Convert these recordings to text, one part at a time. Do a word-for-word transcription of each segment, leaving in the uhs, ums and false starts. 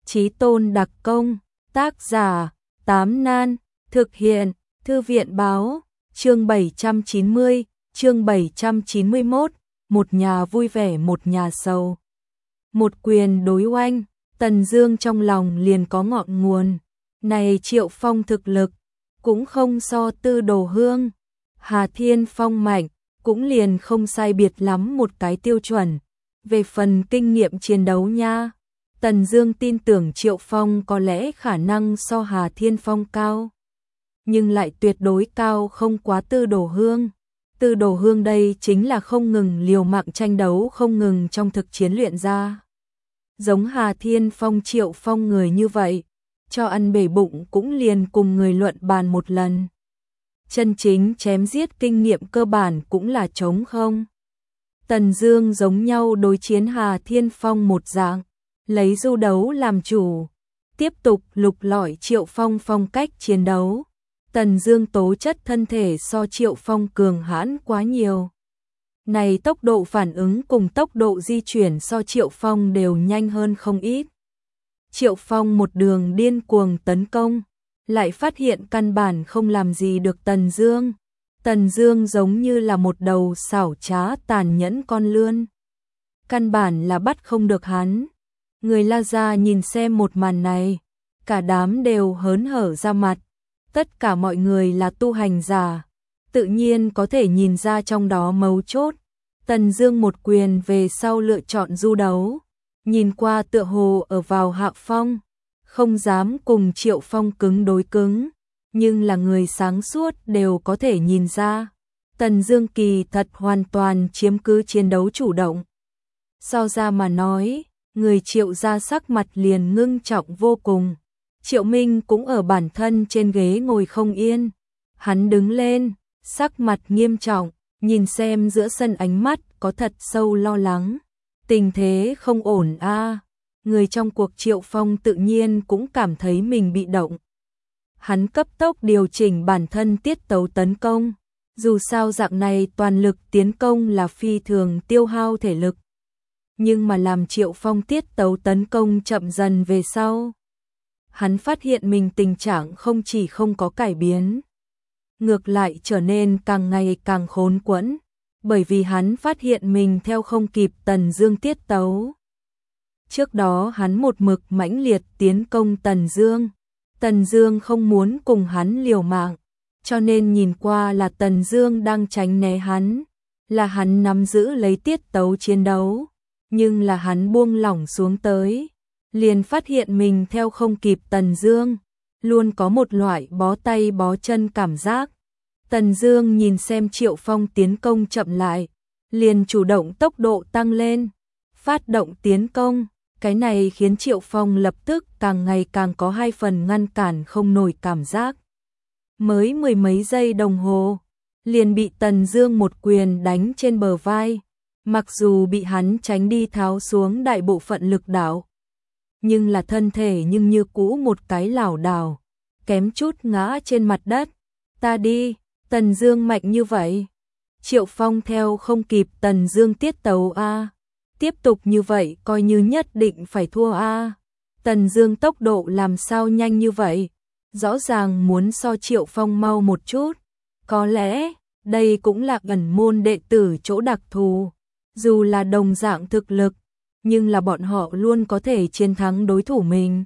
Chí Tôn đặc công, tác giả, Tám Nan, thực hiện, Thư viện báo, chương bảy trăm chín mươi, chương bảy trăm chín mươi mốt, một nhà vui vẻ một nhà sầu. Một quyền đối oanh, Tần Dương trong lòng liền có ngọn nguồn, này Triệu Phong thực lực, cũng không so Tư Đồ Hương, Hà Thiên Phong mạnh, cũng liền không sai biệt lắm một cái tiêu chuẩn. Về phần kinh nghiệm chiến đấu nha, Tần Dương tin tưởng Triệu Phong có lẽ khả năng so Hà Thiên Phong cao, nhưng lại tuyệt đối cao không quá Tư Đồ Hương. Tư Đồ Hương đây chính là không ngừng liều mạng tranh đấu, không ngừng trong thực chiến luyện ra. Giống Hà Thiên Phong, Triệu Phong người như vậy, cho ăn bể bụng cũng liền cùng người luận bàn một lần. Chân chính chém giết kinh nghiệm cơ bản cũng là trống không. Tần Dương giống nhau đối chiến Hà Thiên Phong một dạng, lấy du đấu làm chủ, tiếp tục lục lọi Triệu Phong phong cách chiến đấu. Tần Dương tố chất thân thể so Triệu Phong cường hãn quá nhiều. Này tốc độ phản ứng cùng tốc độ di chuyển so Triệu Phong đều nhanh hơn không ít. Triệu Phong một đường điên cuồng tấn công, lại phát hiện căn bản không làm gì được Tần Dương. Tần Dương giống như là một đầu xảo trá tàn nhẫn con lươn, căn bản là bắt không được hắn. Người La Gia nhìn xem một màn này, cả đám đều hớn hở ra mặt. Tất cả mọi người là tu hành giả, tự nhiên có thể nhìn ra trong đó mấu chốt. Tần Dương một quyền về sau lựa chọn du đấu, nhìn qua tựa hồ ở vào hạ phong, không dám cùng Triệu Phong cứng đối cứng, nhưng là người sáng suốt đều có thể nhìn ra, Tần Dương kỳ thật hoàn toàn chiếm cứ chiến đấu chủ động. So ra mà nói, người Triệu gia sắc mặt liền ngưng trọng vô cùng. Triệu Minh cũng ở bản thân trên ghế ngồi không yên, hắn đứng lên, sắc mặt nghiêm trọng, nhìn xem giữa sân ánh mắt có thật sâu lo lắng. Tình thế không ổn a. À. Người trong cuộc Triệu Phong tự nhiên cũng cảm thấy mình bị động. Hắn cấp tốc điều chỉnh bản thân tiết tấu tấn công, dù sao dạng này toàn lực tiến công là phi thường tiêu hao thể lực. Nhưng mà làm Triệu Phong tiết tấu tấn công chậm dần về sau, hắn phát hiện mình tình trạng không chỉ không có cải biến, ngược lại trở nên càng ngày càng khốn quẫn, bởi vì hắn phát hiện mình theo không kịp Tần Dương tiết tấu. Trước đó hắn một mực mãnh liệt tiến công Tần Dương, Tần Dương không muốn cùng hắn liều mạng, cho nên nhìn qua là Tần Dương đang tránh né hắn, là hắn nắm giữ lấy tiết tấu chiến đấu, nhưng là hắn buông lỏng xuống tới, liền phát hiện mình theo không kịp Tần Dương, luôn có một loại bó tay bó chân cảm giác. Tần Dương nhìn xem Triệu Phong tiến công chậm lại, liền chủ động tốc độ tăng lên, phát động tiến công, cái này khiến Triệu Phong lập tức càng ngày càng có hai phần ngăn cản không nổi cảm giác. Mới mười mấy giây đồng hồ, liền bị Tần Dương một quyền đánh trên bờ vai, mặc dù bị hắn tránh đi tháo xuống đại bộ phận lực đạo, nhưng là thân thể nhưng như cũ một cái lảo đảo, kém chút ngã trên mặt đất. Ta đi, Tần Dương mạnh như vậy. Triệu Phong theo không kịp Tần Dương tiết tấu a. Tiếp tục như vậy coi như nhất định phải thua a. Tần Dương tốc độ làm sao nhanh như vậy? Rõ ràng muốn so Triệu Phong mau một chút. Có lẽ, đây cũng là ẩn môn đệ tử chỗ đặc thù. Dù là đồng dạng thực lực, nhưng là bọn họ luôn có thể chiến thắng đối thủ mình.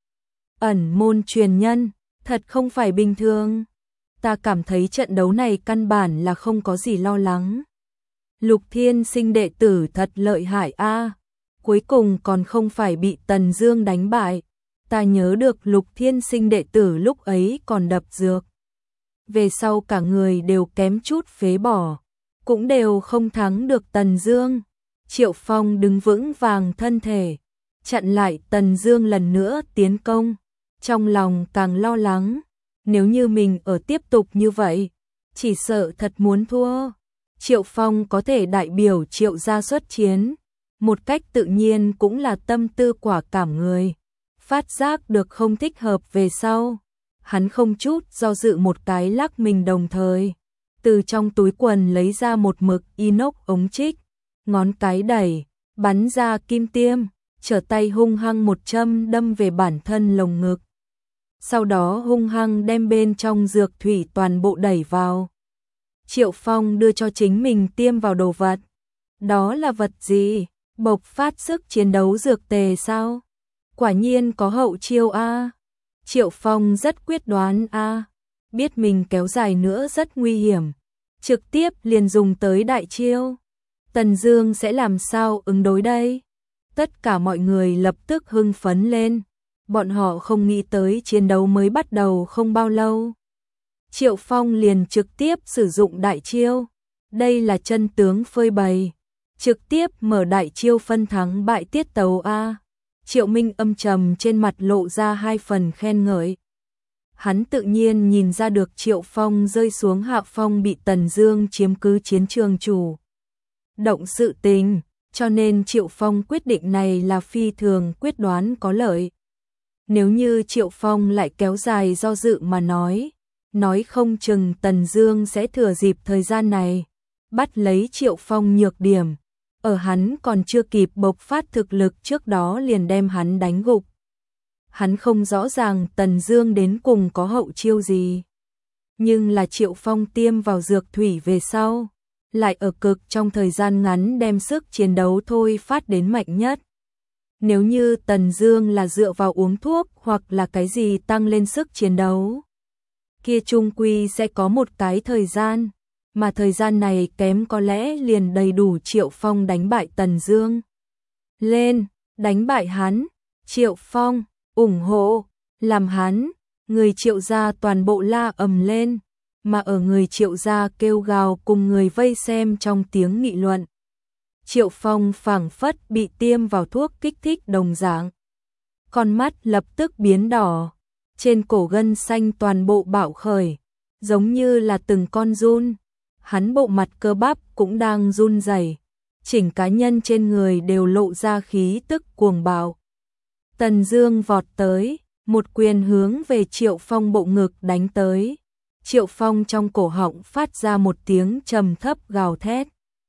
Ẩn môn truyền nhân, thật không phải bình thường. Ta cảm thấy trận đấu này căn bản là không có gì lo lắng. Lục Thiên Sinh đệ tử thật lợi hại a, cuối cùng còn không phải bị Tần Dương đánh bại. Ta nhớ được Lục Thiên Sinh đệ tử lúc ấy còn đập dược. Về sau cả người đều kém chút phế bỏ, cũng đều không thắng được Tần Dương. Triệu Phong đứng vững vàng thân thể, chặn lại Tần Dương lần nữa tiến công, trong lòng càng lo lắng, nếu như mình ở tiếp tục như vậy, chỉ sợ thật muốn thua. Triệu Phong có thể đại biểu Triệu gia xuất chiến, một cách tự nhiên cũng là tâm tư quả cảm người, phát giác được không thích hợp về sau, hắn không chút do dự một cái lắc mình, đồng thời từ trong túi quần lấy ra một mực inox ống trích, ngón cái đẩy, bắn ra kim tiêm, trở tay hung hăng một châm đâm về bản thân lồng ngực. Sau đó hung hăng đem bên trong dược thủy toàn bộ đẩy vào. Triệu Phong đưa cho chính mình tiêm vào đồ vật. Đó là vật gì? Bộc phát sức chiến đấu dược tề sao? Quả nhiên có hậu chiêu a. Triệu Phong rất quyết đoán a, biết mình kéo dài nữa rất nguy hiểm, trực tiếp liền dùng tới đại chiêu. Tần Dương sẽ làm sao ứng đối đây? Tất cả mọi người lập tức hưng phấn lên, bọn họ không nghĩ tới chiến đấu mới bắt đầu không bao lâu. Triệu Phong liền trực tiếp sử dụng đại chiêu, đây là chân tướng phơi bày, trực tiếp mở đại chiêu phân thắng bại tiết tấu a. Triệu Minh âm trầm trên mặt lộ ra hai phần khen ngợi. Hắn tự nhiên nhìn ra được Triệu Phong rơi xuống hạ phong bị Tần Dương chiếm cứ chiến trường chủ động sự tình, cho nên Triệu Phong quyết định này là phi thường quyết đoán có lợi. Nếu như Triệu Phong lại kéo dài do dự mà nói, nói không chừng Tần Dương sẽ thừa dịp thời gian này bắt lấy Triệu Phong nhược điểm, ở hắn còn chưa kịp bộc phát thực lực trước đó liền đem hắn đánh gục. Hắn không rõ ràng Tần Dương đến cùng có hậu chiêu gì, nhưng là Triệu Phong tiêm vào dược thủy về sau, lại ở cực trong thời gian ngắn đem sức chiến đấu thôi phát đến mạnh nhất. Nếu như Tần Dương là dựa vào uống thuốc hoặc là cái gì tăng lên sức chiến đấu, kia chung quy sẽ có một cái thời gian, mà thời gian này kém có lẽ liền đầy đủ Triệu Phong đánh bại Tần Dương. Lên, đánh bại hắn, Triệu Phong, ủng hộ, làm hắn, người Triệu gia toàn bộ la ầm lên, mà ở người Triệu gia kêu gào cùng người vây xem trong tiếng nghị luận. Triệu Phong phảng phất bị tiêm vào thuốc kích thích đồng dạng. Con mắt lập tức biến đỏ, trên cổ gân xanh toàn bộ bạo khởi, giống như là từng con giun. Hắn bộ mặt cơ bắp cũng đang run rẩy, chỉnh cá nhân trên người đều lộ ra khí tức cuồng bạo. Tần Dương vọt tới, một quyền hướng về Triệu Phong bộ ngực đánh tới. Triệu Phong trong cổ họng phát ra một tiếng trầm thấp gào thét.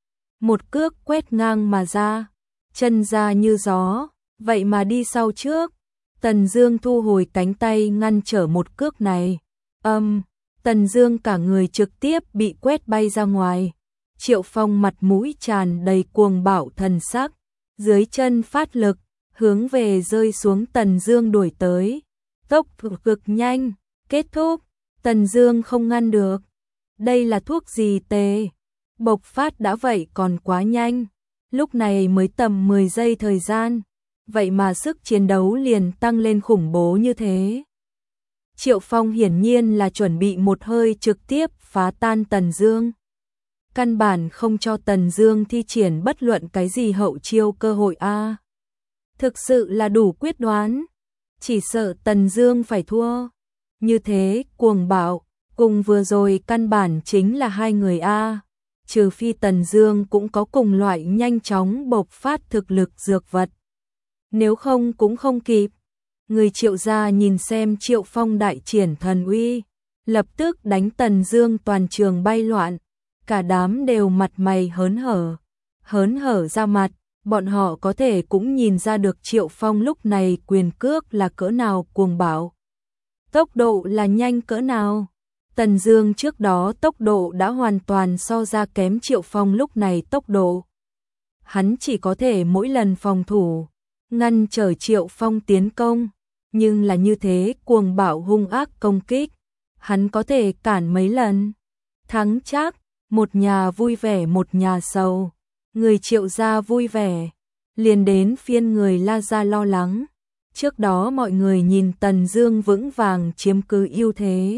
Một cước quét ngang mà ra, chân ra như gió, vậy mà đi sau trước. Tần Dương thu hồi cánh tay ngăn trở một cước này. Âm, um, Tần Dương cả người trực tiếp bị quét bay ra ngoài. Triệu Phong mặt mũi tràn đầy cuồng bạo thần sắc, dưới chân phát lực, hướng về rơi xuống Tần Dương đuổi tới. Tốc độ cực nhanh, kết thúc, Tần Dương không ngăn được. Đây là thuốc gì tê? Bộc phát đã vậy còn quá nhanh, lúc này mới tầm mười giây thời gian, vậy mà sức chiến đấu liền tăng lên khủng bố như thế. Triệu Phong hiển nhiên là chuẩn bị một hơi trực tiếp phá tan Tần Dương. Căn bản không cho Tần Dương thi triển bất luận cái gì hậu chiêu cơ hội a. À. Thực sự là đủ quyết đoán, chỉ sợ Tần Dương phải thua. Như thế, cuồng bạo, cùng vừa rồi căn bản chính là hai người a. À. Trừ phi Tần Dương cũng có cùng loại nhanh chóng bộc phát thực lực dược vật. Nếu không cũng không kịp. Người Triệu gia nhìn xem Triệu Phong đại triển thần uy, lập tức đánh Tần Dương toàn trường bay loạn, cả đám đều mặt mày hớn hở, hớn hở ra mặt, bọn họ có thể cũng nhìn ra được Triệu Phong lúc này quyền cước là cỡ nào cuồng bạo, tốc độ là nhanh cỡ nào. Tần Dương trước đó tốc độ đã hoàn toàn so ra kém Triệu Phong lúc này tốc độ. Hắn chỉ có thể mỗi lần phòng thủ, ngăn trở Triệu Phong tiến công, nhưng là như thế cuồng bạo hung ác công kích, hắn có thể cản mấy lần. Thắng chắc, một nhà vui vẻ một nhà sầu, người Triệu gia vui vẻ, liền đến phiên người La gia lo lắng. Trước đó mọi người nhìn Tần Dương vững vàng chiếm cứ ưu thế,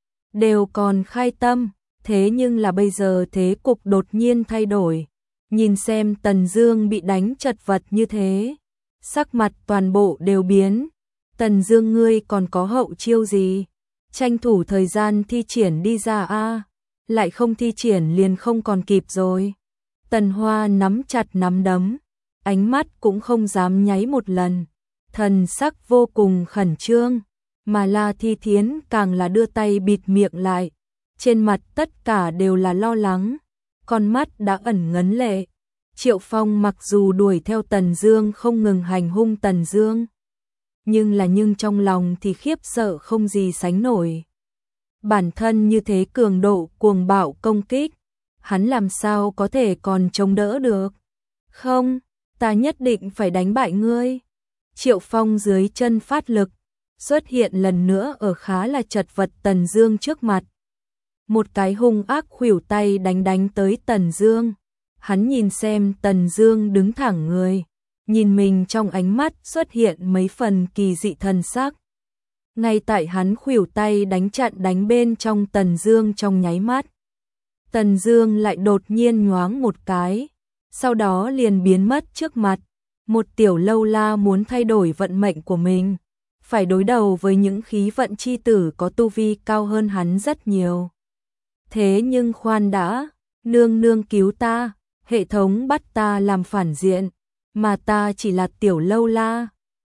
đều còn khai tâm, thế nhưng là bây giờ thế cục đột nhiên thay đổi. Nhìn xem Tần Dương bị đánh chật vật như thế, sắc mặt toàn bộ đều biến. Tần Dương ngươi còn có hậu chiêu gì? Tranh thủ thời gian thi triển đi ra a, lại không thi triển liền không còn kịp rồi. Tần Hoa nắm chặt nắm đấm, ánh mắt cũng không dám nháy một lần, thần sắc vô cùng khẩn trương, mà La Thi Thiến càng là đưa tay bịt miệng lại, trên mặt tất cả đều là lo lắng, con mắt đã ẩn ngấn lệ. Triệu Phong mặc dù đuổi theo Tần Dương không ngừng hành hung Tần Dương, nhưng là nhưng trong lòng thì khiếp sợ không gì sánh nổi. Bản thân như thế cường độ cuồng bạo công kích, hắn làm sao có thể còn chống đỡ được? Không, ta nhất định phải đánh bại ngươi. Triệu Phong dưới chân phát lực, xuất hiện lần nữa ở khá là chật vật Tần Dương trước mặt. Một cái hung ác khuỷu tay đánh đánh tới Tần Dương. Hắn nhìn xem Tần Dương đứng thẳng người, nhìn mình trong ánh mắt xuất hiện mấy phần kỳ dị thần sắc. Ngay tại hắn khuỷu tay đánh chặn đánh bên trong Tần Dương trong nháy mắt, Tần Dương lại đột nhiên nhoáng một cái, sau đó liền biến mất trước mặt. Một tiểu lâu la muốn thay đổi vận mệnh của mình, phải đối đầu với những khí vận chi tử có tu vi cao hơn hắn rất nhiều. Thế nhưng khoan đã, nương nương cứu ta, hệ thống bắt ta làm phản diện, mà ta chỉ là tiểu lâu la.